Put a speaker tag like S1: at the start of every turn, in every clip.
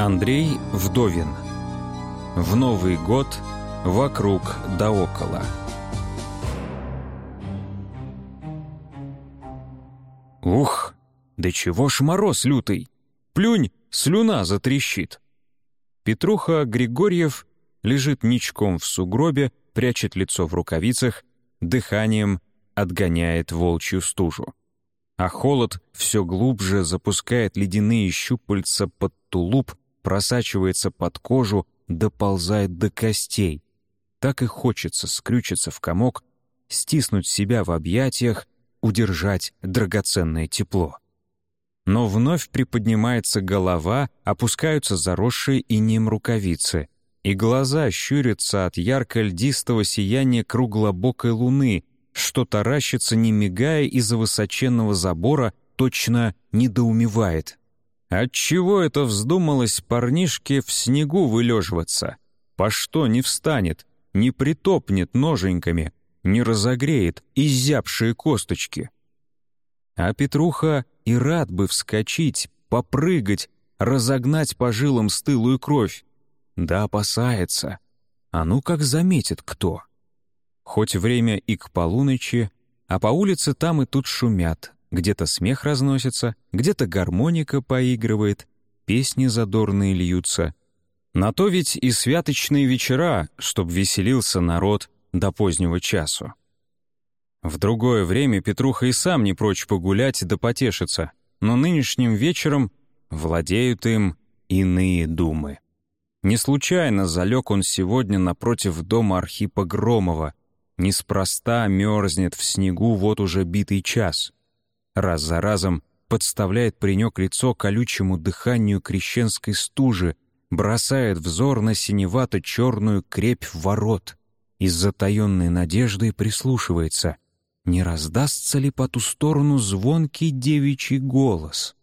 S1: Андрей Вдовин. В Новый год вокруг да около. Ух, да чего ж мороз лютый! Плюнь, слюна затрещит. Петруха Григорьев лежит ничком в сугробе, прячет лицо в рукавицах, дыханием отгоняет волчью стужу. А холод все глубже запускает ледяные щупальца под тулуп, просачивается под кожу, доползает до костей. Так и хочется скрючиться в комок, стиснуть себя в объятиях, удержать драгоценное тепло. Но вновь приподнимается голова, опускаются заросшие инеем рукавицы, и глаза щурятся от ярко-льдистого сияния круглобокой луны, что таращится, не мигая из-за высоченного забора, точно недоумевает. Отчего это вздумалось парнишке в снегу вылеживаться? По что не встанет, не притопнет ноженьками, не разогреет изябшие косточки? А Петруха и рад бы вскочить, попрыгать, разогнать по жилам стылую кровь. Да опасается. А ну как заметит кто. Хоть время и к полуночи, а по улице там и тут шумят. Где-то смех разносится, где-то гармоника поигрывает, песни задорные льются. На то ведь и святочные вечера, чтоб веселился народ до позднего часу. В другое время Петруха и сам не прочь погулять да потешиться, но нынешним вечером владеют им иные думы. Не случайно залег он сегодня напротив дома Архипа Громова, неспроста мерзнет в снегу вот уже битый час. Раз за разом подставляет паренек лицо колючему дыханию крещенской стужи, бросает взор на синевато-черную крепь ворот и с затаенной надеждой прислушивается, не раздастся ли по ту сторону звонкий девичий голос.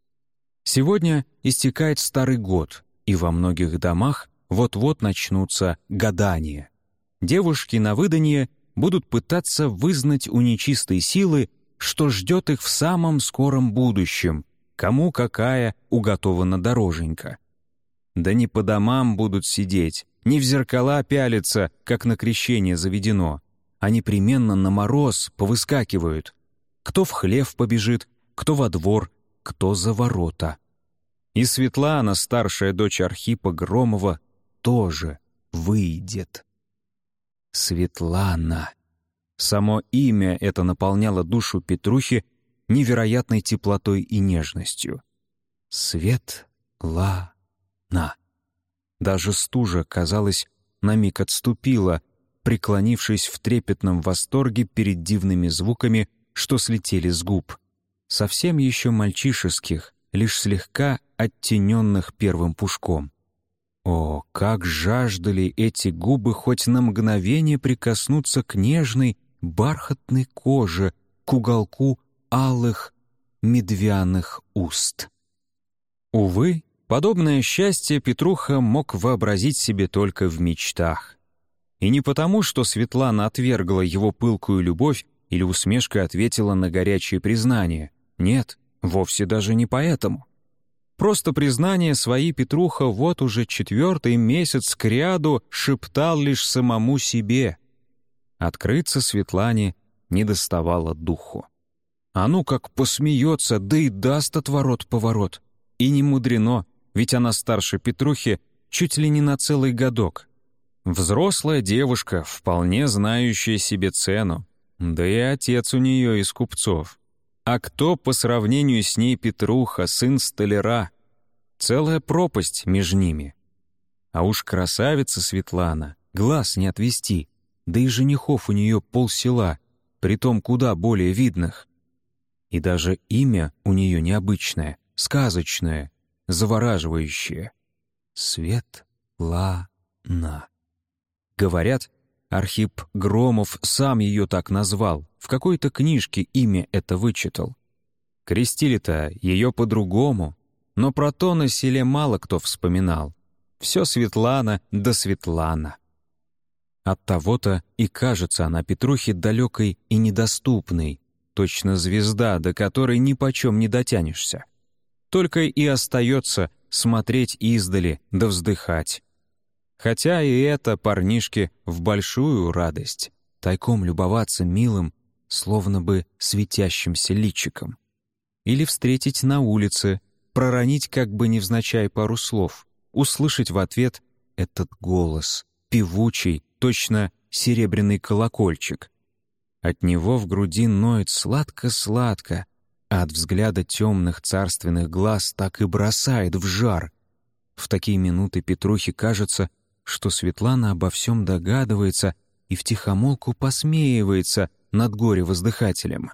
S1: Сегодня истекает старый год, и во многих домах вот-вот начнутся гадания. Девушки на выданье будут пытаться вызнать у нечистой силы, что ждет их в самом скором будущем, кому какая уготована дороженька. Да не по домам будут сидеть, не в зеркала пялиться, как на крещение заведено, а непременно на мороз повыскакивают. Кто в хлев побежит, кто во двор, кто за ворота. И Светлана, старшая дочь Архипа Громова, тоже выйдет. Светлана. Само имя это наполняло душу Петрухи невероятной теплотой и нежностью. Светлана. Даже стужа, казалось, на миг отступила, преклонившись в трепетном восторге перед дивными звуками, что слетели с губ. Совсем еще мальчишеских, лишь слегка оттененных первым пушком. О, как жаждали эти губы хоть на мгновение прикоснуться к нежной, бархатной коже, к уголку алых медвяных уст. Увы, подобное счастье Петруха мог вообразить себе только в мечтах. И не потому, что Светлана отвергла его пылкую любовь или усмешкой ответила на горячие признания. Нет, вовсе даже не поэтому. Просто признания свои Петруха вот уже 4-й месяц кряду шептал лишь самому себе. Открыться Светлане не доставало духу. А ну как посмеется, да и даст отворот-поворот. И не мудрено, ведь она старше Петрухи чуть ли не на целый годок. Взрослая девушка, вполне знающая себе цену. Да и отец у нее из купцов. А кто по сравнению с ней Петруха, сын столяра? Целая пропасть между ними. А уж красавица Светлана, глаз не отвести, да и женихов у нее полсела, притом куда более видных. И даже имя у нее необычное, сказочное, завораживающее. Светлана. Говорят, Архип Громов сам ее так назвал, в какой-то книжке имя это вычитал. Крестили-то ее по-другому, но про то на селе мало кто вспоминал. Все Светлана да Светлана. Оттого-то и кажется она Петрухе далекой и недоступной, точно звезда, до которой нипочем не дотянешься. Только и остается смотреть издали да вздыхать. Хотя и это парнишке в большую радость, тайком любоваться милым, словно бы светящимся личиком. Или встретить на улице, проронить как бы невзначай пару слов, услышать в ответ этот голос, певучий, точно серебряный колокольчик. От него в груди ноет сладко-сладко, а от взгляда темных царственных глаз так и бросает в жар. В такие минуты Петрухе кажется, что Светлана обо всем догадывается и втихомолку посмеивается над горе-воздыхателем.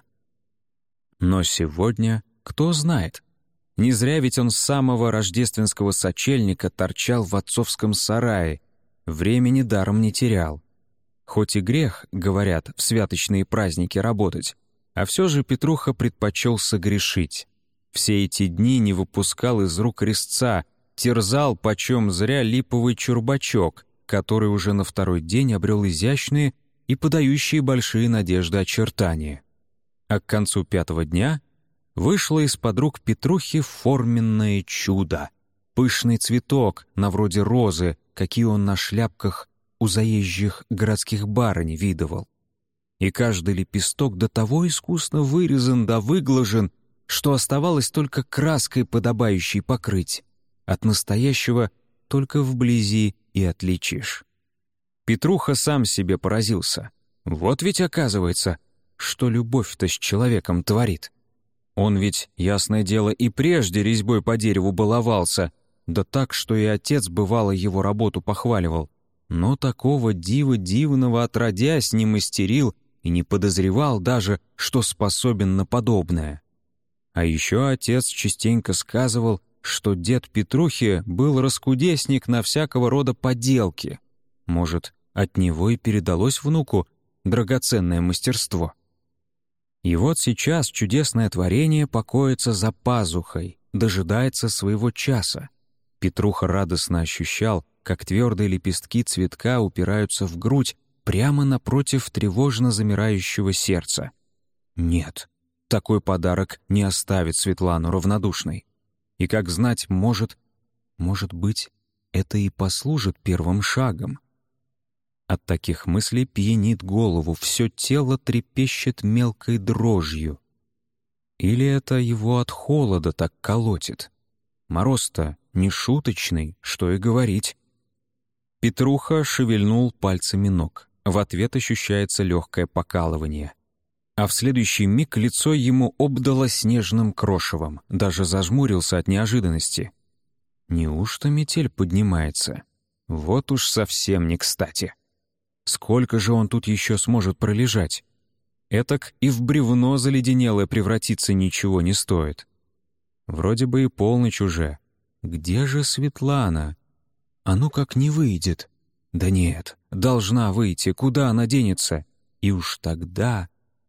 S1: Но сегодня, кто знает, не зря ведь он с самого рождественского сочельника торчал в отцовском сарае, времени даром не терял. Хоть и грех, говорят, в святочные праздники работать, а все же Петруха предпочел согрешить. Все эти дни не выпускал из рук резца, терзал почем зря липовый чурбачок, который уже на второй день обрел изящные и подающие большие надежды очертания. А к концу 5-го дня вышло из-под рук Петрухи форменное чудо. Пышный цветок, на вроде розы, какие он на шляпках у заезжих городских барынь видывал. И каждый лепесток до того искусно вырезан да выглажен, что оставалось только краской подобающей покрыть. От настоящего только вблизи и отличишь. Петруха сам себе поразился. Вот ведь оказывается, что любовь-то с человеком творит. Он ведь, ясное дело, и прежде резьбой по дереву баловался, да так, что и отец бывало его работу похваливал. Но такого дива дивного отродясь не мастерил и не подозревал даже, что способен на подобное. А еще отец частенько сказывал, что дед Петрухи был раскудесник на всякого рода поделки. Может, от него и передалось внуку драгоценное мастерство. И вот сейчас чудесное творение покоится за пазухой, дожидается своего часа. Петруха радостно ощущал, как твердые лепестки цветка упираются в грудь прямо напротив тревожно замирающего сердца. Нет, такой подарок не оставит Светлану равнодушной. И, как знать, может быть, это и послужит первым шагом. От таких мыслей пьянит голову, все тело трепещет мелкой дрожью. Или это его от холода так колотит? Мороз-то не шуточный, что и говорить. Петруха шевельнул пальцами ног. В ответ ощущается легкое покалывание. А в следующий миг лицо ему обдало снежным крошевом, даже зажмурился от неожиданности. Неужто метель поднимается? Вот уж совсем не кстати. Сколько же он тут еще сможет пролежать? Этак и в бревно заледенелое превратиться ничего не стоит. Вроде бы и полночь уже. Где же Светлана? А ну как не выйдет? Да нет, должна выйти, куда она денется? И уж тогда...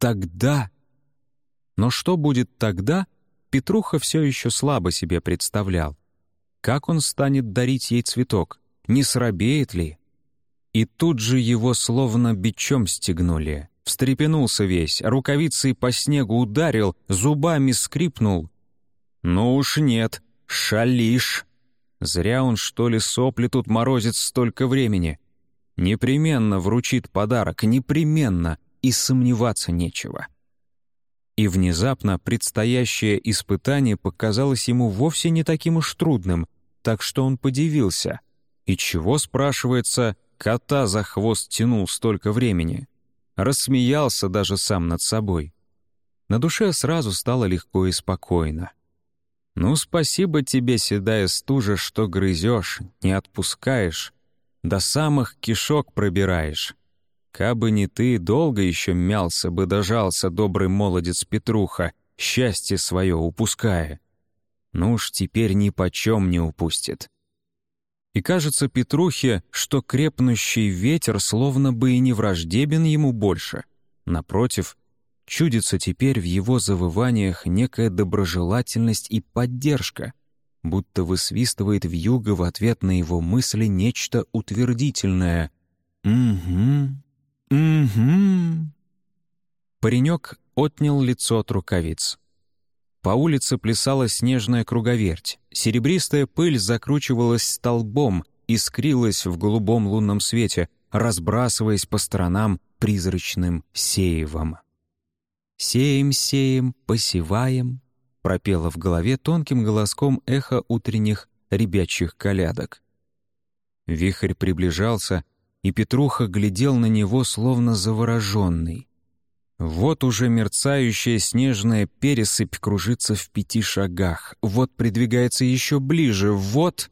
S1: Но что будет тогда, Петруха все еще слабо себе представлял. Как он станет дарить ей цветок? Не срабеет ли? И тут же его словно бичом стегнули. Встрепенулся весь, рукавицей по снегу ударил, зубами скрипнул. Ну уж нет, шалишь. Зря он, что ли, сопли тут морозит столько времени. Непременно вручит подарок, непременно, и сомневаться нечего. И внезапно предстоящее испытание показалось ему вовсе не таким уж трудным, так что он подивился. И чего, спрашивается, кота за хвост тянул столько времени? Рассмеялся даже сам над собой. На душе сразу стало легко и спокойно. «Ну, спасибо тебе, седая стужа, что грызешь, не отпускаешь, до самых кишок пробираешь. Кабы не ты, долго еще мялся бы, дожался добрый молодец Петруха, счастье свое упуская. Ну уж теперь ни почем не упустит». И кажется Петрухе, что крепнущий ветер словно бы и не враждебен ему больше. Напротив, чудится теперь в его завываниях некая доброжелательность и поддержка, будто высвистывает вьюга в ответ на его мысли нечто утвердительное. «Угу, угу». Паренек отнял лицо от рукавиц. По улице плясала снежная круговерть. Серебристая пыль закручивалась столбом, искрилась в голубом лунном свете, разбрасываясь по сторонам призрачным сеевом. «Сеем, сеем, посеваем», — пропело в голове тонким голоском эхо утренних ребячьих колядок. Вихрь приближался, и Петруха глядел на него, словно завороженный. Вот уже мерцающая снежная пересыпь кружится в 5 шагах, вот придвигается еще ближе, вот...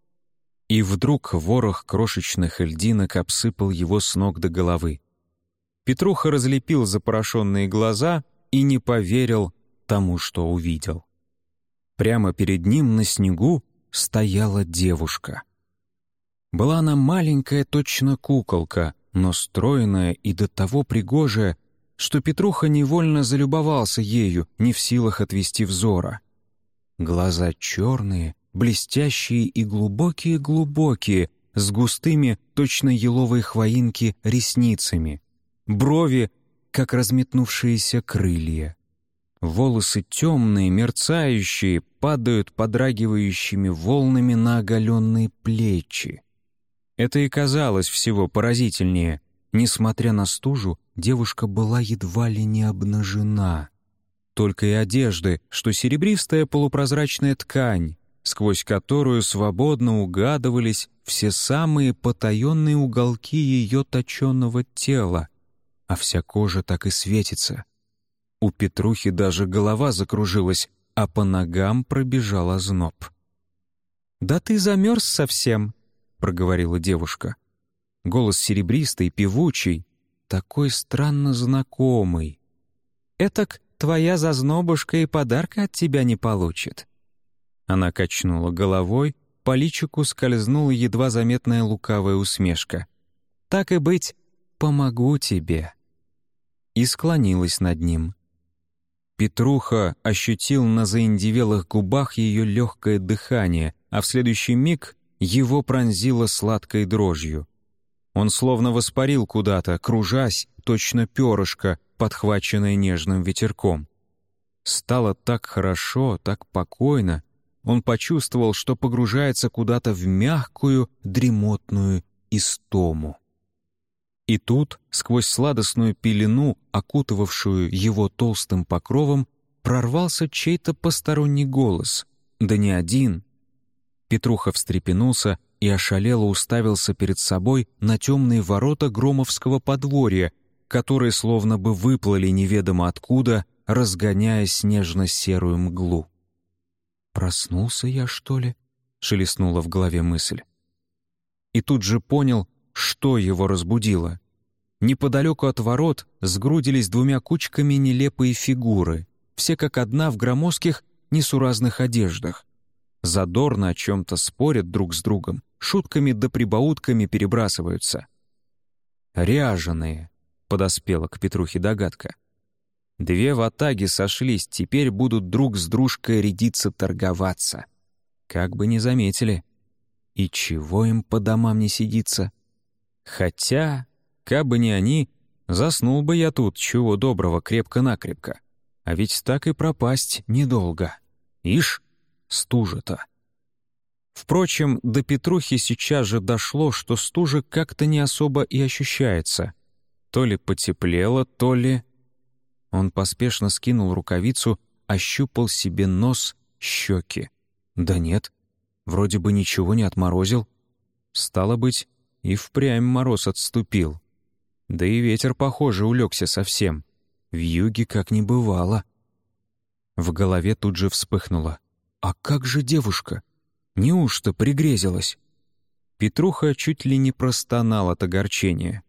S1: И вдруг ворох крошечных льдинок обсыпал его с ног до головы. Петруха разлепил запорошенные глаза и не поверил тому, что увидел. Прямо перед ним на снегу стояла девушка. Была она маленькая, точно куколка, но стройная и до того пригожая, что Петруха невольно залюбовался ею, не в силах отвести взора. Глаза черные, блестящие и глубокие-глубокие, с густыми, точно еловые хвоинки, ресницами, брови, как разметнувшиеся крылья. Волосы темные, мерцающие, падают подрагивающими волнами на оголенные плечи. Это и казалось всего поразительнее. Несмотря на стужу, девушка была едва ли не обнажена. Только и одежды, что серебристая полупрозрачная ткань, сквозь которую свободно угадывались все самые потаенные уголки ее точенного тела, а вся кожа так и светится. У Петрухи даже голова закружилась, а по ногам пробежал озноб. «Да ты замерз совсем», — проговорила девушка. Голос серебристый, певучий, такой странно знакомый. «Этак твоя зазнобушка и подарка от тебя не получит». Она качнула головой, по личику скользнула едва заметная лукавая усмешка. «Так и быть, помогу тебе». И склонилась над ним. Петруха ощутил на заиндевелых губах ее легкое дыхание, а в следующий миг его пронзило сладкой дрожью. Он словно воспарил куда-то, кружась, точно перышко, подхваченное нежным ветерком. Стало так хорошо, так покойно. Он почувствовал, что погружается куда-то в мягкую, дремотную истому. И тут, сквозь сладостную пелену, окутывавшую его толстым покровом, прорвался чей-то посторонний голос. Да не один. Петруха встрепенулся и ошалело уставился перед собой на темные ворота Громовского подворья, которые словно бы выплыли неведомо откуда, разгоняя снежно-серую мглу. «Проснулся я, что ли?» — шелестнула в голове мысль. И тут же понял, что его разбудило. Неподалеку от ворот сгрудились 2 кучками нелепые фигуры, все как одна в громоздких, несуразных одеждах. Задорно о чем-то спорят друг с другом, шутками да прибаутками перебрасываются. «Ряженые», — подоспела к Петрухе догадка. 2 ватаги сошлись, теперь будут друг с дружкой рядиться торговаться. Как бы не заметили. И чего им по домам не сидится? Хотя, кабы не они, заснул бы я тут, чего доброго, крепко-накрепко. А ведь так и пропасть недолго. Ишь, стужа-то. Впрочем, до Петрухи сейчас же дошло, что стужа как-то не особо и ощущается. То ли потеплело, то ли... Он поспешно скинул рукавицу, ощупал себе нос, щеки. Да нет, вроде бы ничего не отморозил. Стало быть, и впрямь мороз отступил. Да и ветер, похоже, улегся совсем. Вьюги как не бывало. В голове тут же вспыхнуло. А как же девушка? Неужто пригрезилась? Петруха чуть ли не простонал от огорчения.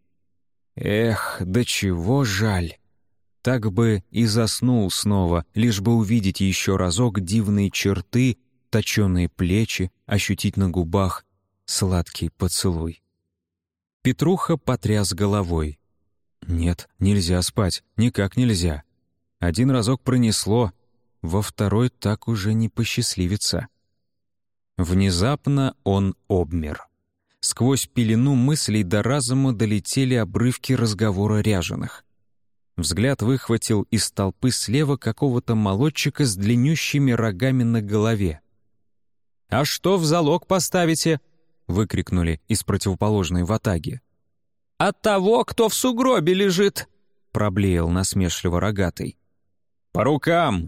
S1: Эх, да чего жаль! Так бы и заснул снова, лишь бы увидеть еще разок дивные черты, точеные плечи, ощутить на губах сладкий поцелуй. Петруха потряс головой. Нет, нельзя спать, никак нельзя. 1 разок пронесло, во второй так уже не посчастливится. Внезапно он обмер. Сквозь пелену мыслей до разума долетели обрывки разговора ряженых. Взгляд выхватил из толпы слева какого-то молодчика с длиннющими рогами на голове. «А что в залог поставите?» — выкрикнули из противоположной ватаги. «От того, кто в сугробе лежит!» — проблеял насмешливо рогатый. «По рукам!»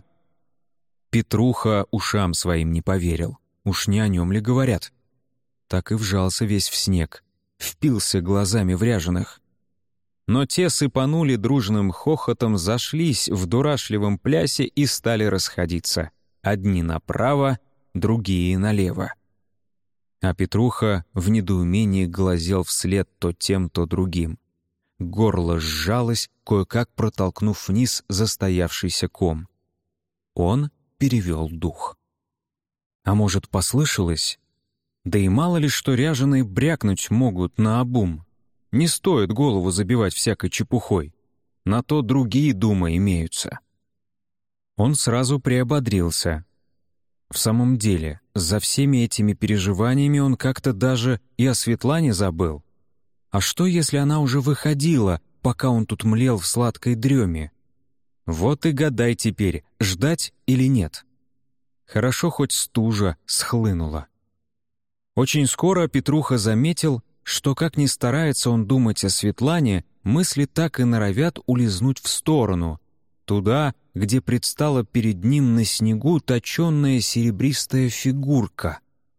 S1: Петруха ушам своим не поверил. Уж не о нем ли говорят? Так и вжался весь в снег, впился глазами в ряженых. Но те сыпанули дружным хохотом, зашлись в дурашливом плясе и стали расходиться. Одни направо, другие налево. А Петруха в недоумении глазел вслед то тем, то другим. Горло сжалось, кое-как протолкнув вниз застоявшийся ком. Он перевел дух. А может, послышалось? Да и мало ли что ряженые брякнуть могут наобум. Не стоит голову забивать всякой чепухой. На то другие думы имеются. Он сразу приободрился. В самом деле, за всеми этими переживаниями он как-то даже и о Светлане забыл. А что, если она уже выходила, пока он тут млел в сладкой дреме? Вот и гадай теперь, ждать или нет. Хорошо хоть стужа схлынула. Очень скоро Петруха заметил, что, как ни старается он думать о Светлане, мысли так и норовят улизнуть в сторону, туда, где предстала перед ним на снегу точенная серебристая фигурка.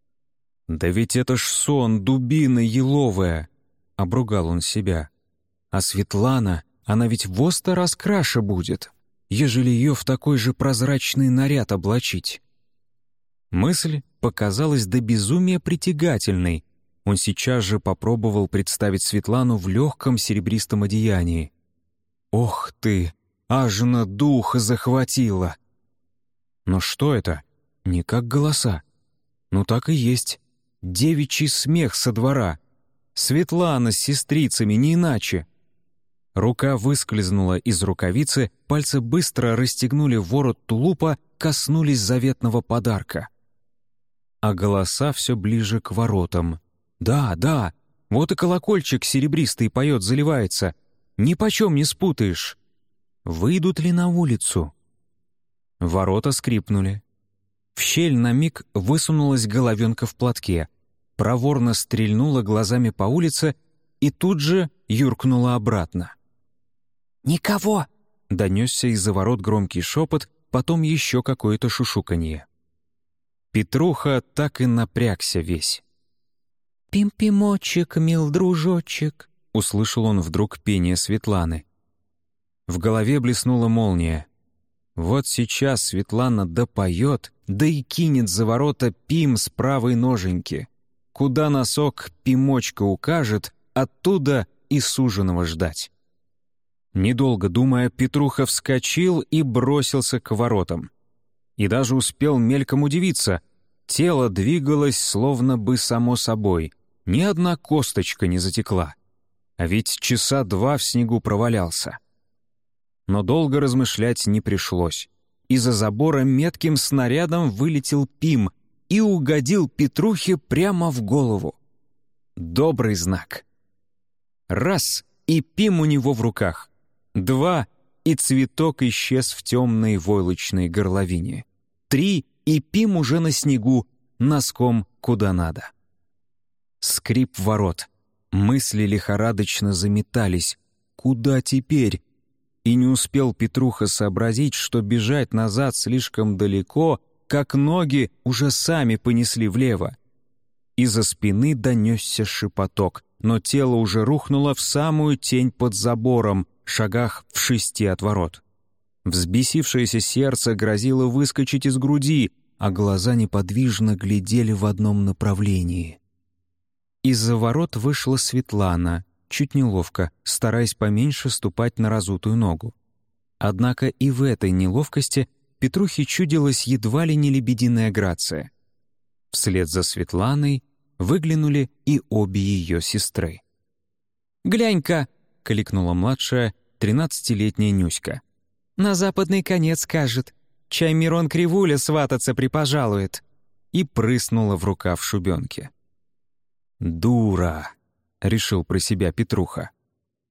S1: «Да ведь это ж сон, дубина еловая!» — обругал он себя. «А Светлана, она ведь во 100 раз краше будет, ежели ее в такой же прозрачный наряд облачить». Мысль показалась до безумия притягательной. Он сейчас же попробовал представить Светлану в легком серебристом одеянии. «Ох ты! Аж на дух захватило!» Но что это? Не как голоса. Ну так и есть. Девичий смех со двора. Светлана с сестрицами, не иначе. Рука выскользнула из рукавицы, пальцы быстро расстегнули ворот тулупа, коснулись заветного подарка. А голоса все ближе к воротам. Да, вот и колокольчик серебристый поет, заливается. Нипочем не спутаешь. Выйдут ли на улицу? Ворота скрипнули. В щель на миг высунулась головенка в платке, проворно стрельнула глазами по улице и тут же юркнула обратно. «Никого!» — донесся из-за ворот громкий шепот, потом еще какое-то шушуканье. Петруха так и напрягся весь. «Пим-пимочек, мил дружочек», — услышал он вдруг пение Светланы. В голове блеснула молния. Вот сейчас Светлана допоет, да и кинет за ворота Пим с правой ноженьки. Куда носок Пимочка укажет, оттуда и суженого ждать. Недолго думая, Петруха вскочил и бросился к воротам. И даже успел мельком удивиться. Тело двигалось словно бы само собой. Ни одна косточка не затекла. А ведь часа 2 в снегу провалялся. Но долго размышлять не пришлось. Из-за забора метким снарядом вылетел Пим и угодил Петрухе прямо в голову. Добрый знак. Раз — и Пим у него в руках. 2 — и цветок исчез в темной войлочной горловине. 3 — и Пим уже на снегу, носком куда надо. Скрип ворот. Мысли лихорадочно заметались. Куда теперь? И не успел Петруха сообразить, что бежать назад слишком далеко, как ноги уже сами понесли влево. Из-за спины донесся шепоток, но тело уже рухнуло в самую тень под забором, шагах в 6 от ворот. Взбесившееся сердце грозило выскочить из груди, а глаза неподвижно глядели в одном направлении. Из-за ворот вышла Светлана, чуть неловко, стараясь поменьше ступать на разутую ногу. Однако и в этой неловкости Петрухе чудилась едва ли не лебединая грация. Вслед за Светланой выглянули и обе ее сестры. «Глянь-ка!» — кликнула младшая, 13-летняя Нюська. «На западный конец, кажет. Чай Мирон Кривуля свататься припожалует». И прыснула в рукав шубенки. «Дура!» — решил про себя Петруха.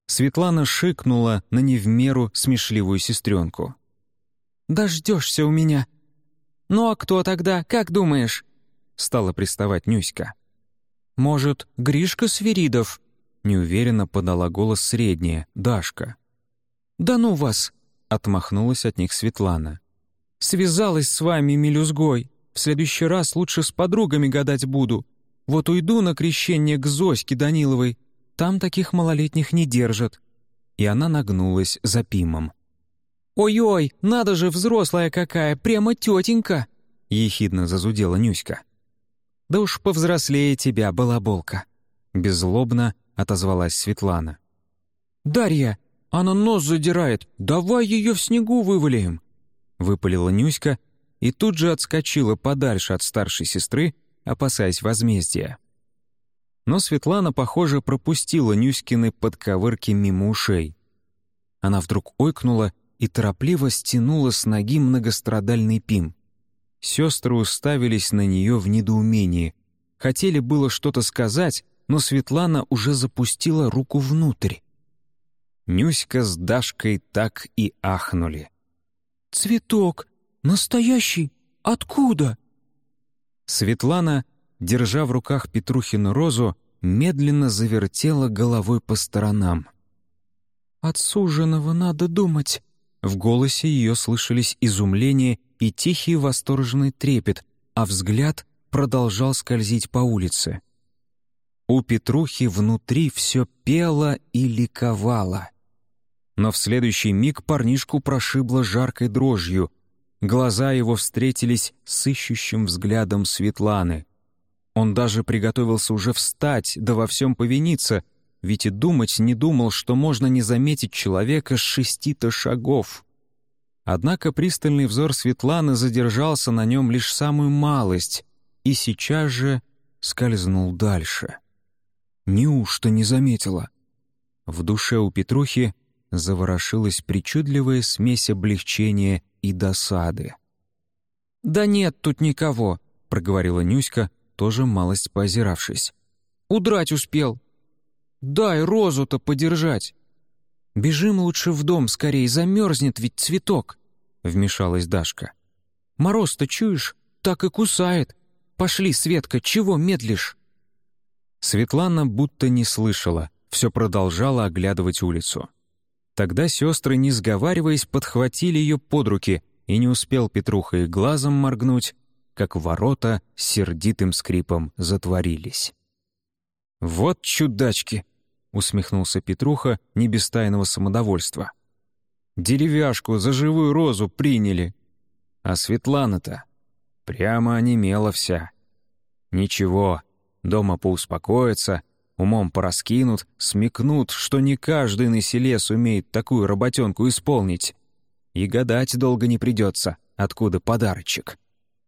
S1: Светлана шикнула на не в меру смешливую сестренку.
S2: «Дождешься у меня. Ну а кто тогда, как думаешь?»
S1: Стала приставать Нюська.
S2: «Может, Гришка Свиридов?»
S1: Неуверенно подала голос средняя, Дашка.
S2: «Да ну вас!»
S1: — отмахнулась от них Светлана.
S2: «Связалась с вами, мелюзгой. В следующий раз лучше с подругами гадать буду. Вот уйду на крещение к Зоське Даниловой. Там таких малолетних не держат».
S1: И она нагнулась за Пимом.
S2: «Ой-ой, надо же, взрослая какая, прямо тетенька!»
S1: — ехидно зазудела Нюська.
S2: «Да уж повзрослее тебя, балаболка!»
S1: — беззлобно отозвалась Светлана.
S2: «Дарья, она нос задирает, давай ее в снегу вывалим!»
S1: — выпалила Нюська и тут же отскочила подальше от старшей сестры, опасаясь возмездия. Но Светлана, похоже, пропустила Нюськины подковырки мимо ушей. Она вдруг ойкнула и торопливо стянула с ноги многострадальный Пим. Сестры уставились на нее в недоумении. Хотели было что-то сказать, но Светлана уже запустила руку внутрь. Нюська с Дашкой так и ахнули.
S2: «Цветок! Настоящий! Откуда?»
S1: Светлана, держа в руках Петрухину розу, медленно завертела головой по сторонам.
S2: «От суженого надо думать».
S1: В голосе ее слышались изумление и тихий восторженный трепет, а взгляд продолжал скользить по улице. У Петрухи внутри все пело и ликовало. Но в следующий миг парнишку прошибло жаркой дрожью. Глаза его встретились с ищущим взглядом Светланы. Он даже приготовился уже встать, да во всем повиниться, ведь и думать не думал, что можно не заметить человека с 6 шагов. Однако пристальный взор Светланы задержался на нем лишь самую малость и сейчас же скользнул дальше. Неужто не заметила? В душе у Петрухи заворошилась причудливая смесь облегчения и досады.
S2: «Да нет тут никого»,
S1: — проговорила Нюська, тоже малость поозиравшись.
S2: «Удрать успел. Дай розу-то подержать». «Бежим лучше в дом скорее, замерзнет ведь цветок», — вмешалась Дашка. «Мороз-то чуешь? Так и кусает. Пошли, Светка, чего медлишь?»
S1: Светлана будто не слышала, все продолжала оглядывать улицу. Тогда сестры, не сговариваясь, подхватили ее под руки, и не успел Петруха и глазом моргнуть, как ворота с сердитым скрипом затворились. «Вот чудачки!» — усмехнулся Петруха не без тайного самодовольства. «Деревяшку за живую розу приняли. А Светлана-то прямо онемела вся. Ничего, дома поуспокоятся, умом пораскинут, смекнут, что не каждый на селе сумеет такую работенку исполнить. И гадать долго не придется, откуда подарочек».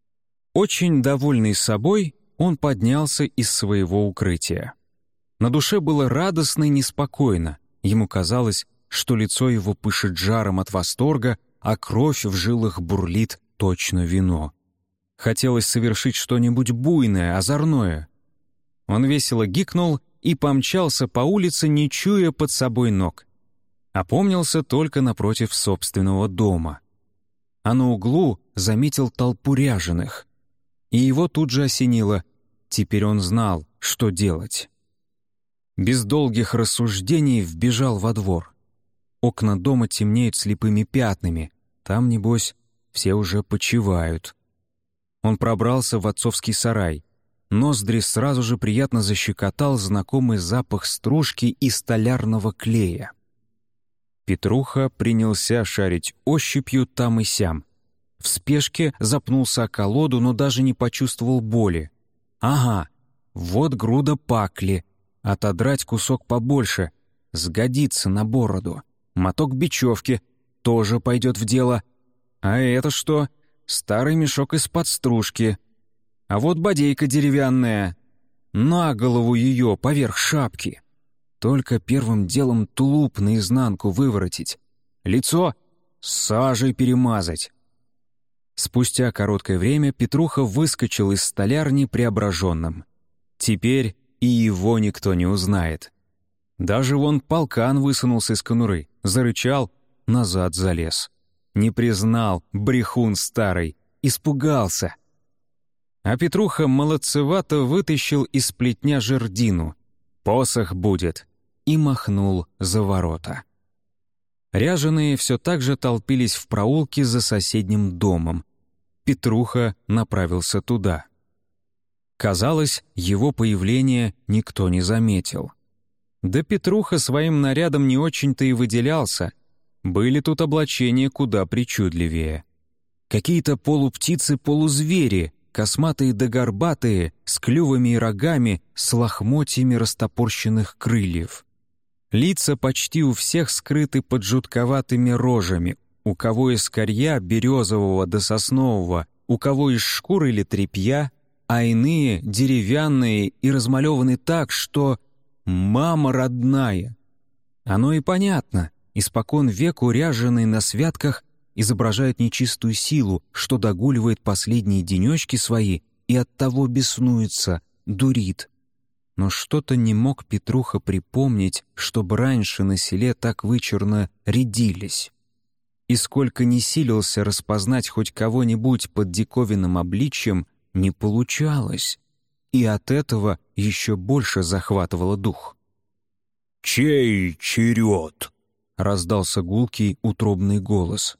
S1: Очень довольный собой, он поднялся из своего укрытия. На душе было радостно и неспокойно. Ему казалось, что лицо его пышет жаром от восторга, а кровь в жилах бурлит точно вино. Хотелось совершить что-нибудь буйное, озорное. Он весело гикнул и помчался по улице, не чуя под собой ног. Опомнился только напротив собственного дома. А на углу заметил толпу ряженых. И его тут же осенило. Теперь он знал, что делать. Без долгих рассуждений вбежал во двор. Окна дома темнеют слепыми пятнами. Там, небось, все уже почивают. Он пробрался в отцовский сарай. Ноздри сразу же приятно защекотал знакомый запах стружки и столярного клея. Петруха принялся шарить ощупью там и сям. В спешке запнулся о колоду, но даже не почувствовал боли. Ага, вот груда пакли. Отодрать кусок побольше. Сгодится на бороду. Моток бечевки тоже пойдет в дело. А это что? Старый мешок из-под стружки. А вот бодейка деревянная. На голову ее поверх шапки. Только первым делом тулуп наизнанку выворотить. Лицо сажей перемазать. Спустя короткое время Петруха выскочил из столярни преображенным. Теперь и его никто не узнает. Даже вон полкан высунулся из конуры, зарычал, назад залез. Не признал, брехун старый, испугался. А Петруха молодцевато вытащил из плетня жердину. Посох будет. И махнул за ворота. Ряженые все так же толпились в проулке за соседним домом. Петруха направился туда. Казалось, его появление никто не заметил. Да Петруха своим нарядом не очень-то и выделялся. Были тут облачения куда причудливее. Какие-то полуптицы-полузвери, косматые да горбатые, с клювами и рогами, с лохмотьями растопорщенных крыльев. Лица почти у всех скрыты под жутковатыми рожами, у кого из корья березового до соснового, у кого из шкуры или тряпья, а иные деревянные и размалеваны так, что «мама родная». Оно и понятно, испокон веку ряженый на святках изображает нечистую силу, что догуливает последние денечки свои и оттого беснуется, дурит. Но что-то не мог Петруха припомнить, чтобы раньше на селе так вычурно рядились. И сколько ни силился распознать хоть кого-нибудь под диковинным обличьем, не получалось, и от этого еще больше захватывало дух.
S3: «Чей черед?» — раздался гулкий утробный голос.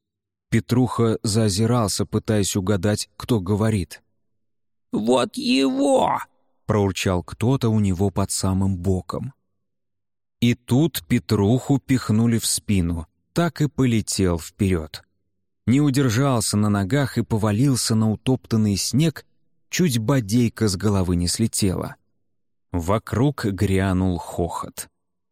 S1: Петруха заозирался, пытаясь угадать, кто говорит.
S3: «Вот его!»
S1: — проурчал кто-то у него под самым боком. И тут Петруху пихнули в спину, так и полетел вперед. Не удержался на ногах и повалился на утоптанный снег, чуть бодейка с головы не слетела. Вокруг грянул хохот.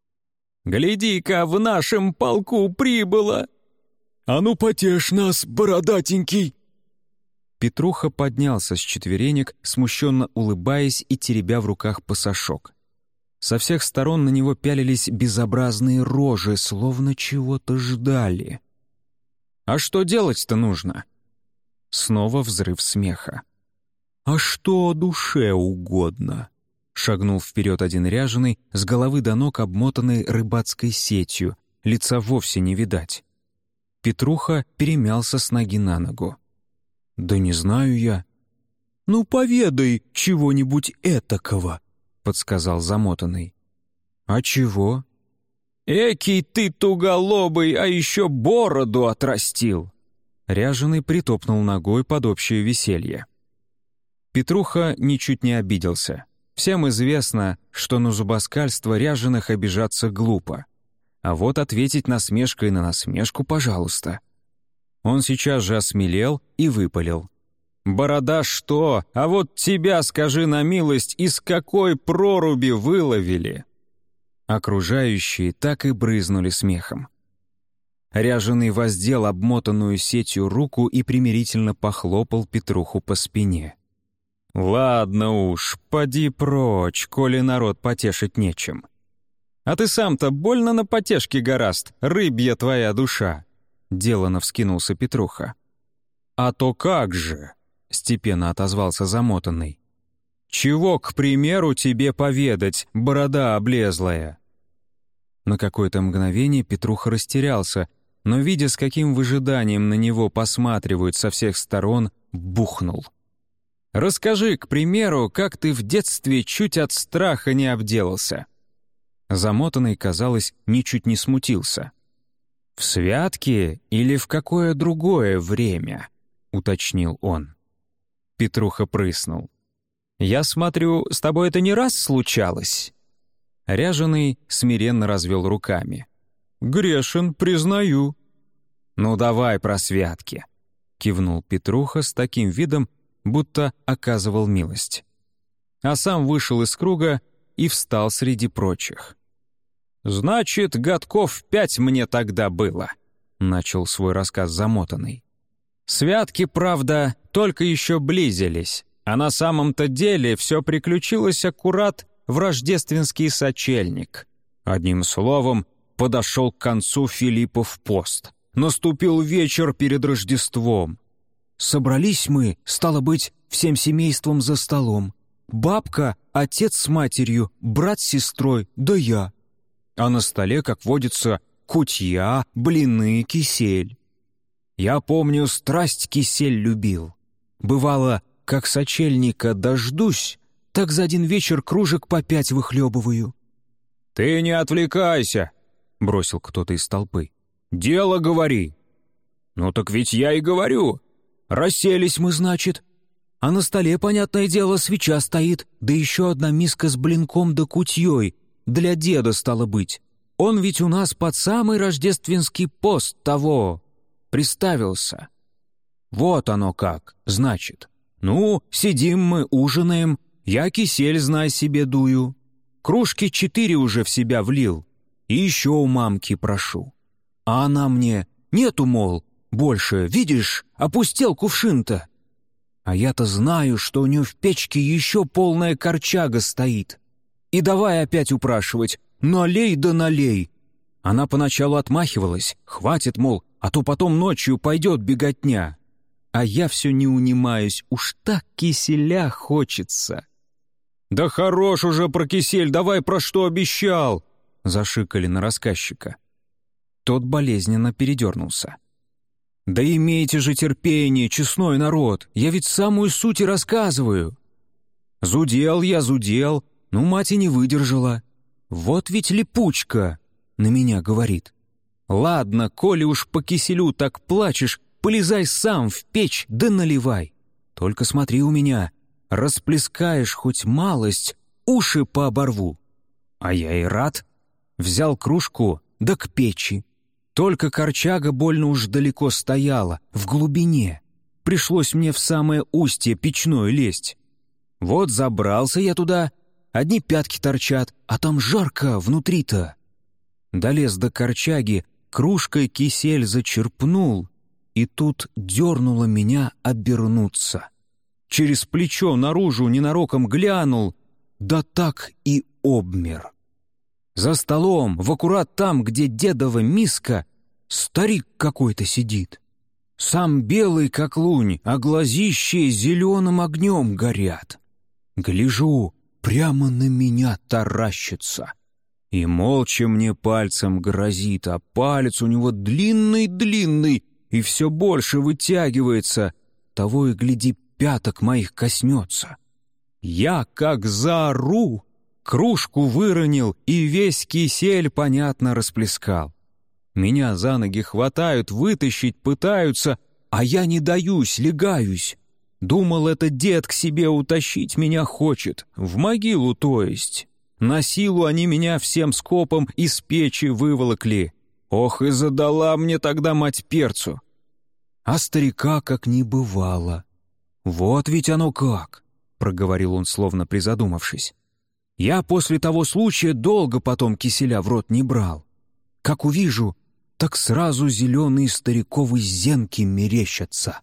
S3: «Гляди-ка, в нашем полку прибыло!» «А ну потешь нас, бородатенький!»
S1: Петруха поднялся с четверенек, смущенно улыбаясь и теребя в руках пасашок. Со всех сторон на него пялились безобразные рожи, словно чего-то ждали. «А что делать-то нужно?» Снова взрыв смеха.
S3: «А что душе угодно?»
S1: Шагнул вперед один ряженый, с головы до ног обмотанный рыбацкой сетью, лица вовсе не видать. Петруха перемялся с ноги на ногу. «Да не знаю я».
S3: «Ну, поведай чего-нибудь этакого», — подсказал замотанный.
S1: «А чего?»
S3: «Экий ты туголобый, а еще бороду отрастил!»
S1: Ряженый притопнул ногой под общее веселье. Петруха ничуть не обиделся. Всем известно, что на зубоскальство ряженых обижаться глупо. А вот ответить насмешкой на насмешку, пожалуйста. Он сейчас же осмелел и выпалил.
S3: «Борода что? А вот тебя, скажи на милость, из какой проруби выловили?»
S1: Окружающие так и брызнули смехом. Ряженый воздел обмотанную сетью руку и примирительно похлопал Петруху по спине. «Ладно уж, поди прочь, коли народ потешить нечем. А ты сам-то больно на потешке гораст, рыбья твоя душа!» Делано вскинулся Петруха.
S3: «А то как же!»
S1: — степенно отозвался замотанный.
S3: «Чего, к примеру, тебе поведать, борода облезлая?»
S1: На какое-то мгновение Петруха растерялся, но, видя, с каким выжиданием на него посматривают со всех сторон, бухнул. «Расскажи, к примеру, как ты в детстве чуть от страха не обделался». Замотанный, казалось, ничуть не смутился. «В святки или в какое другое время?» — уточнил он. Петруха прыснул. «Я смотрю, с тобой это не раз случалось?» Ряженый смиренно развел руками.
S3: «Грешен, признаю».
S1: «Ну давай про святки», — кивнул Петруха с таким видом, будто оказывал милость. А сам вышел из круга и встал среди прочих.
S3: «Значит, годков 5 мне тогда было», — начал свой рассказ замотанный. «Святки, правда, только еще близились, а на самом-то деле все приключилось аккурат в рождественский сочельник. Одним словом, подошел к концу Филиппов пост. Наступил вечер перед Рождеством. Собрались мы, стало быть, всем семейством за столом. Бабка, отец с матерью, брат с сестрой, да я. а на столе, как водится, кутья, блины, кисель. Я помню, страсть кисель любил. Бывало, как сочельника дождусь, так за один вечер кружек по 5 выхлебываю». «Ты не отвлекайся», — бросил кто-то из толпы. «Дело говори». «Ну так ведь я и говорю. Расселись мы, значит. А на столе, понятное дело, свеча стоит, да еще одна миска с блинком да кутьей. Для деда, стало быть. Он ведь у нас под самый рождественский пост того приставился. Вот оно как, значит. Ну, сидим мы, ужинаем, я кисель, знай себе, дую. Кружки 4 уже в себя влил, и еще у мамки прошу. А она мне: нету, мол, больше, видишь, опустел кувшин-то. А я-то знаю, что у нее в печке еще полная корчага стоит. И давай опять упрашивать: налей да налей. Она поначалу отмахивалась: хватит, мол, а то потом ночью пойдет беготня. А я все не унимаюсь, уж так киселя хочется. «Да хорош уже про кисель, давай про что обещал!» Зашикали на рассказчика. Тот болезненно передернулся. «Да имейте же терпение, честной народ, я ведь самую суть и рассказываю. Зудел я, зудел, ну мать и не выдержала. Вот ведь липучка!» На меня говорит: «Ладно, коли уж по киселю так плачешь, полезай сам в печь да наливай. Только смотри у меня, расплескаешь хоть малость, уши пооборву». А я и рад. Взял кружку, да к печи. Только корчага больно уж далеко стояла, в глубине. Пришлось мне в самое устье печное лезть. Вот забрался я туда, одни пятки торчат, а там жарко внутри-то. Долез до корчаги, кружкой кисель зачерпнул, и тут дернуло меня обернуться. Через плечо наружу ненароком глянул, да так и обмер. За столом, в аккурат там, где дедова миска, старик какой-то сидит. Сам белый, как лунь, а глазища зеленым огнем горят. Гляжу, прямо на меня таращится. И молча мне пальцем грозит, а палец у него длинный-длинный и все больше вытягивается, того и гляди, пяток моих коснется. Я как заору, кружку выронил и весь кисель, понятно, расплескал. Меня за ноги хватают, вытащить пытаются, а я не даюсь, легаюсь. Думал, это дед к себе утащить меня хочет, в могилу, то есть. На силу они меня всем скопом из печи выволокли. Ох, и задала мне тогда мать перцу. А старика как не бывало. «Вот ведь оно как!» — проговорил он, словно призадумавшись. «Я после того случая долго потом киселя в рот не брал. Как увижу, так сразу зеленые стариковы зенки мерещатся».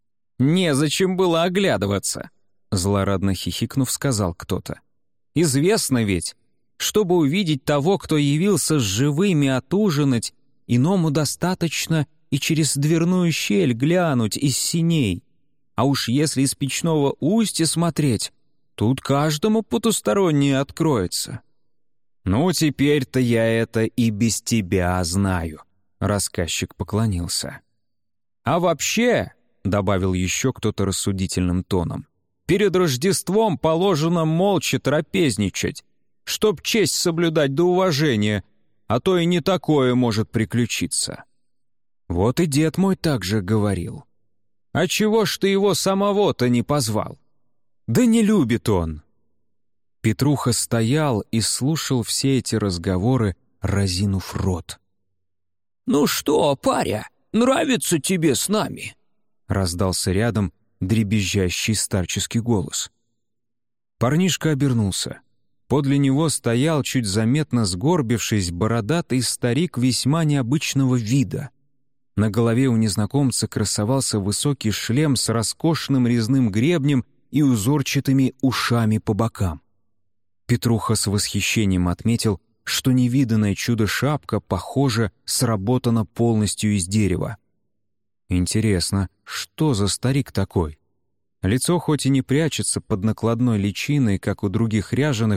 S3: «Незачем было оглядываться», — злорадно хихикнув, сказал кто-то. «Известно ведь, чтобы увидеть того, кто явился с живыми отужинать, иному достаточно и через дверную щель глянуть из синей. А уж если из печного устья смотреть, тут каждому потустороннее откроется». «Ну, теперь-то я это и без тебя знаю», — рассказчик поклонился. «А вообще», — добавил еще кто-то рассудительным тоном, «перед Рождеством положено молча трапезничать, чтоб честь соблюдать до уважения, а то и не такое может приключиться». Вот и дед мой также говорил. «А чего ж ты его самого-то не позвал?» «Да не любит он». Петруха стоял и слушал все эти разговоры, разинув рот.
S4: «Ну что, паря, нравится тебе с нами?»
S3: Раздался рядом дребезжащий старческий голос. Парнишка обернулся. Подле него стоял, чуть заметно сгорбившись, бородатый старик весьма необычного вида. На голове у незнакомца красовался высокий шлем с роскошным резным гребнем и узорчатыми ушами по бокам. Петруха с восхищением отметил, что невиданное чудо-шапка, похоже, сработана полностью из дерева. Интересно, что за старик такой? Лицо хоть и не прячется под накладной личиной, как у других ряженых,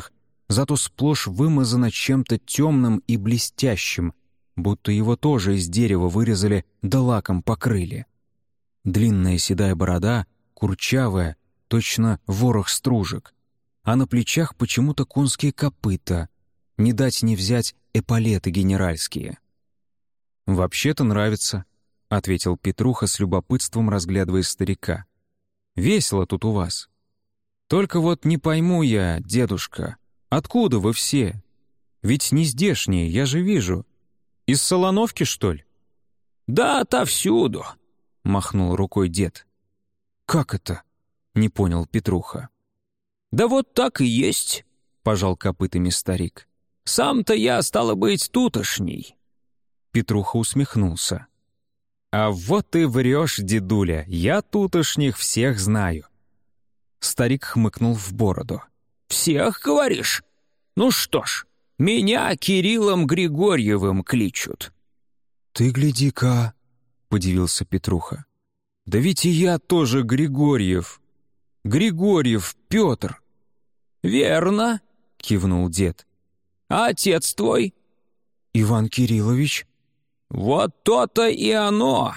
S1: зато сплошь вымазано чем-то темным и блестящим, будто его тоже из дерева вырезали да лаком покрыли. Длинная седая борода, курчавая, точно ворох стружек, а на плечах почему-то конские копыта, не дать не взять эполеты генеральские. «Вообще-то нравится», — ответил Петруха с любопытством, разглядывая старика. «Весело тут у вас. Только вот не пойму я, дедушка, откуда вы все? Ведь не здешние, я же вижу. Из Солоновки, что ли?»
S4: «Да отовсюду», — махнул рукой дед.
S1: «Как это?» — не понял Петруха.
S4: «Да вот так и есть», — пожал копытами старик. «Сам-то я, стало быть, тутошний».
S1: Петруха усмехнулся. «А вот ты врешь, дедуля, я тутошних всех знаю». Старик хмыкнул в бороду.
S4: «Всех, говоришь? Ну что ж, меня Кириллом Григорьевым кличут».
S1: «Ты гляди-ка», — подивился Петруха. «Да ведь и я тоже Григорьев. Григорьев Петр».
S4: «Верно», — кивнул дед. «А отец твой?»
S1: «Иван Кириллович».
S4: «Вот то-то и оно!»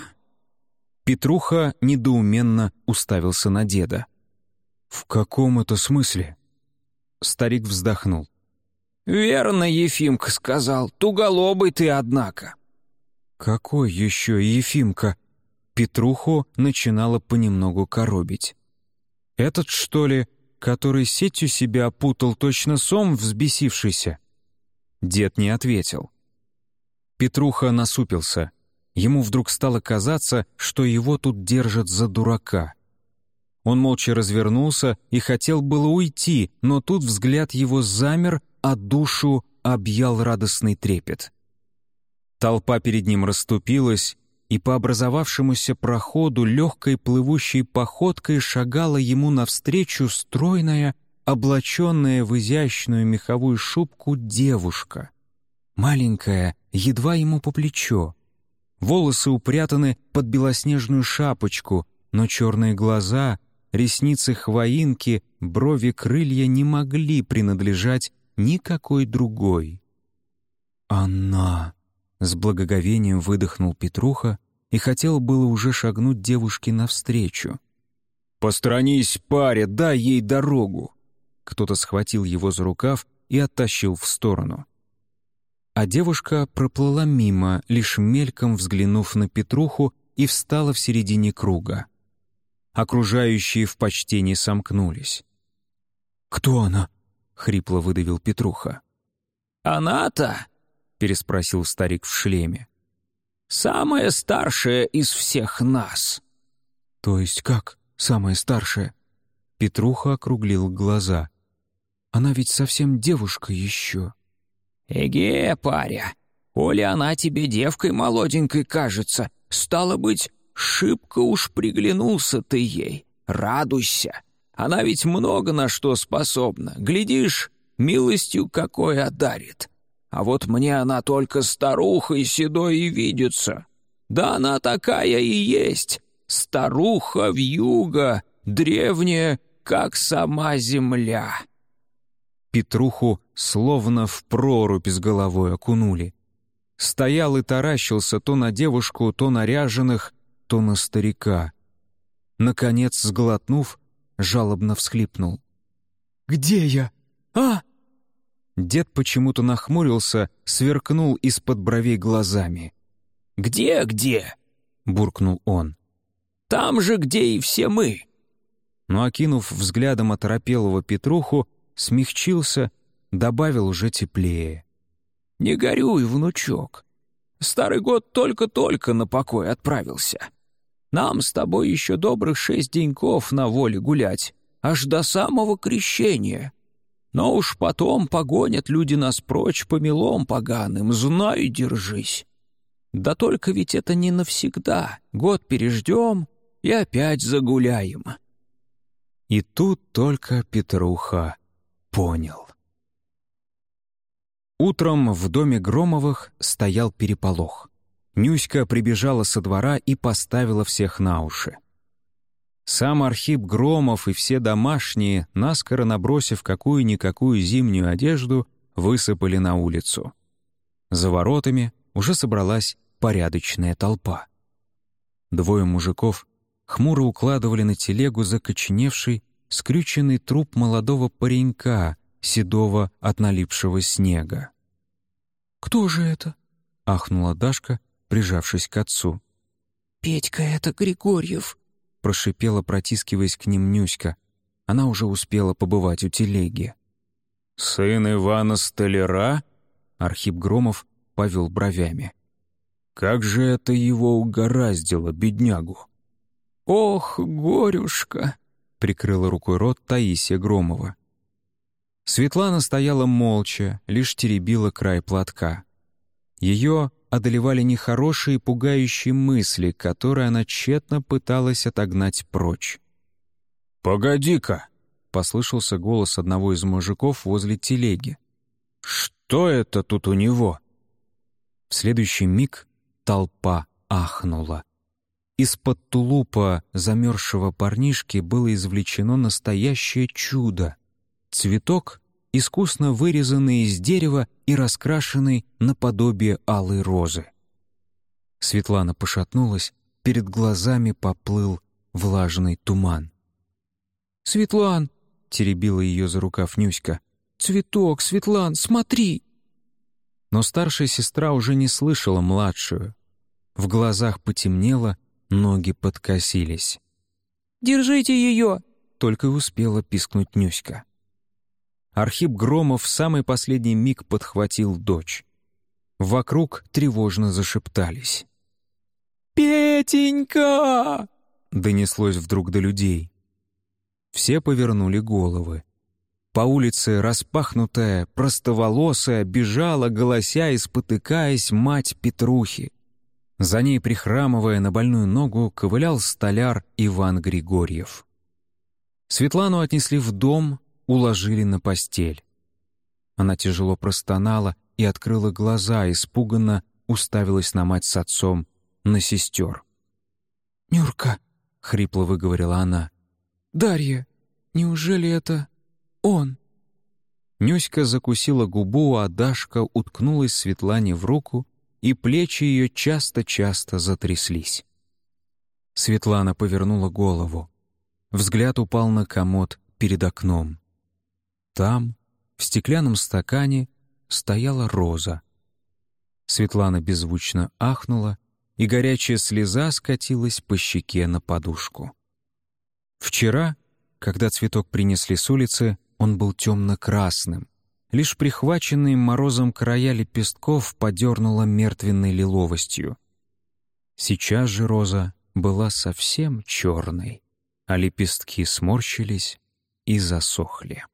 S1: Петруха недоуменно уставился на деда. «В каком это смысле?» Старик вздохнул.
S4: «Верно, Ефимка сказал, туголобый ты, однако».
S1: «Какой еще Ефимка?» Петруху начинало понемногу коробить. «Этот, что ли, который сетью себя опутал, точно сом взбесившийся?» Дед не ответил. Петруха насупился. Ему вдруг стало казаться, что его тут держат за дурака. Он молча развернулся и хотел было уйти, но тут взгляд его замер, а душу объял радостный трепет. Толпа перед ним расступилась, и по образовавшемуся проходу легкой плывущей походкой шагала ему навстречу стройная, облаченная в изящную меховую шубку девушка. Маленькая, едва ему по плечо. Волосы упрятаны под белоснежную шапочку, но черные глаза, ресницы хвоинки, брови крылья не могли принадлежать никакой другой. «Она!» — с благоговением выдохнул Петруха и хотел было уже шагнуть девушке навстречу. «Посторонись, паря, дай ей дорогу!» Кто-то схватил его за рукав и оттащил в сторону. А девушка проплыла мимо, лишь мельком взглянув на Петруху, и встала в середине круга. Окружающие в почтении сомкнулись. «Кто она?» — хрипло выдавил Петруха.
S4: «Она-то?» — переспросил старик в шлеме. «Самая старшая из всех нас».
S1: «То есть как самая старшая?» Петруха округлил глаза. «Она ведь совсем девушка еще».
S4: «Эге, паря, коли она тебе девкой молоденькой кажется, стало быть, шибко уж приглянулся ты ей. Радуйся. Она ведь много на что способна. Глядишь, милостью какой одарит. А вот мне она только старухой седой и видится. Да она такая и есть. Старуха вьюга, древняя, как сама земля».
S1: Петруху словно в прорубь с головой окунули. Стоял и таращился то на девушку, то на ряженых, то на старика. Наконец, сглотнув, жалобно всхлипнул. «Где я? А?» Дед почему-то нахмурился, сверкнул из-под бровей глазами.
S4: «Где?» — буркнул он. «Там же, где и все мы».
S1: Но, окинув взглядом оторопелого Петруху, смягчился, добавил уже теплее.
S4: «Не горюй, внучок. Старый год только-только на покой отправился. Нам с тобой еще добрых 6 деньков на воле гулять, аж до самого крещения. Но уж потом погонят люди нас прочь по мелом поганым, знай, держись. Да только ведь это не навсегда. Год переждем и опять загуляем».
S1: И тут только Петруха понял. Утром в доме Громовых стоял переполох. Нюська прибежала со двора и поставила всех на уши. Сам Архип Громов и все домашние, наскоро набросив какую-никакую зимнюю одежду, высыпали на улицу. За воротами уже собралась порядочная толпа. Двое мужиков хмуро укладывали на телегу закоченевший, скрюченный труп молодого паренька, седого от налипшего снега.
S2: «Кто же это?»
S1: — ахнула Дашка, прижавшись к отцу.
S2: «Петька, это Григорьев»,
S1: — прошипела, протискиваясь к ним Нюська. Она уже успела побывать у телеги. «Сын Ивана Столяра?» — Архип Громов повел бровями. «Как же это его угораздило, беднягу?»
S2: «Ох, горюшка!» —
S1: прикрыла рукой рот Таисия Громова. Светлана стояла молча, лишь теребила край платка. Ее одолевали нехорошие пугающие мысли, которые она тщетно пыталась отогнать прочь. «Погоди-ка!» — послышался голос одного из мужиков возле телеги. «Что это тут у него?» В следующий миг толпа ахнула. Из-под тулупа замерзшего парнишки было извлечено настоящее чудо. Цветок, искусно вырезанный из дерева и раскрашенный наподобие алой розы. Светлана пошатнулась, перед глазами поплыл влажный туман.
S2: «Светлан!» —
S1: теребила ее за рукав Нюська.
S2: «Цветок, Светлан, смотри!»
S1: Но старшая сестра уже не слышала младшую. В глазах потемнело, ноги подкосились.
S2: «Держите ее!»
S1: — только и успела пискнуть Нюська. Архип Громов в самый последний миг подхватил дочь. Вокруг тревожно зашептались.
S2: «Петенька!»
S1: — донеслось вдруг до людей. Все повернули головы. По улице, распахнутая, простоволосая, бежала, голося и спотыкаясь, мать Петрухи. За ней, прихрамывая на больную ногу, ковылял столяр Иван Григорьев. Светлану отнесли в дом, уложили на постель. Она тяжело простонала и открыла глаза, испуганно уставилась на мать с отцом, на сестер.
S2: «Нюрка»,
S1: — хрипло выговорила она.
S2: «Дарья, неужели это он?»
S1: Нюська закусила губу, а Дашка уткнулась Светлане в руку, и плечи ее часто-часто затряслись. Светлана повернула голову. Взгляд упал на комод перед окном. Там, в стеклянном стакане, стояла роза. Светлана беззвучно ахнула, и горячая слеза скатилась по щеке на подушку. Вчера, когда цветок принесли с улицы, он был темно-красным. Лишь прихваченные морозом края лепестков подернула мертвенной лиловостью. Сейчас же роза была совсем черной, а лепестки сморщились и засохли.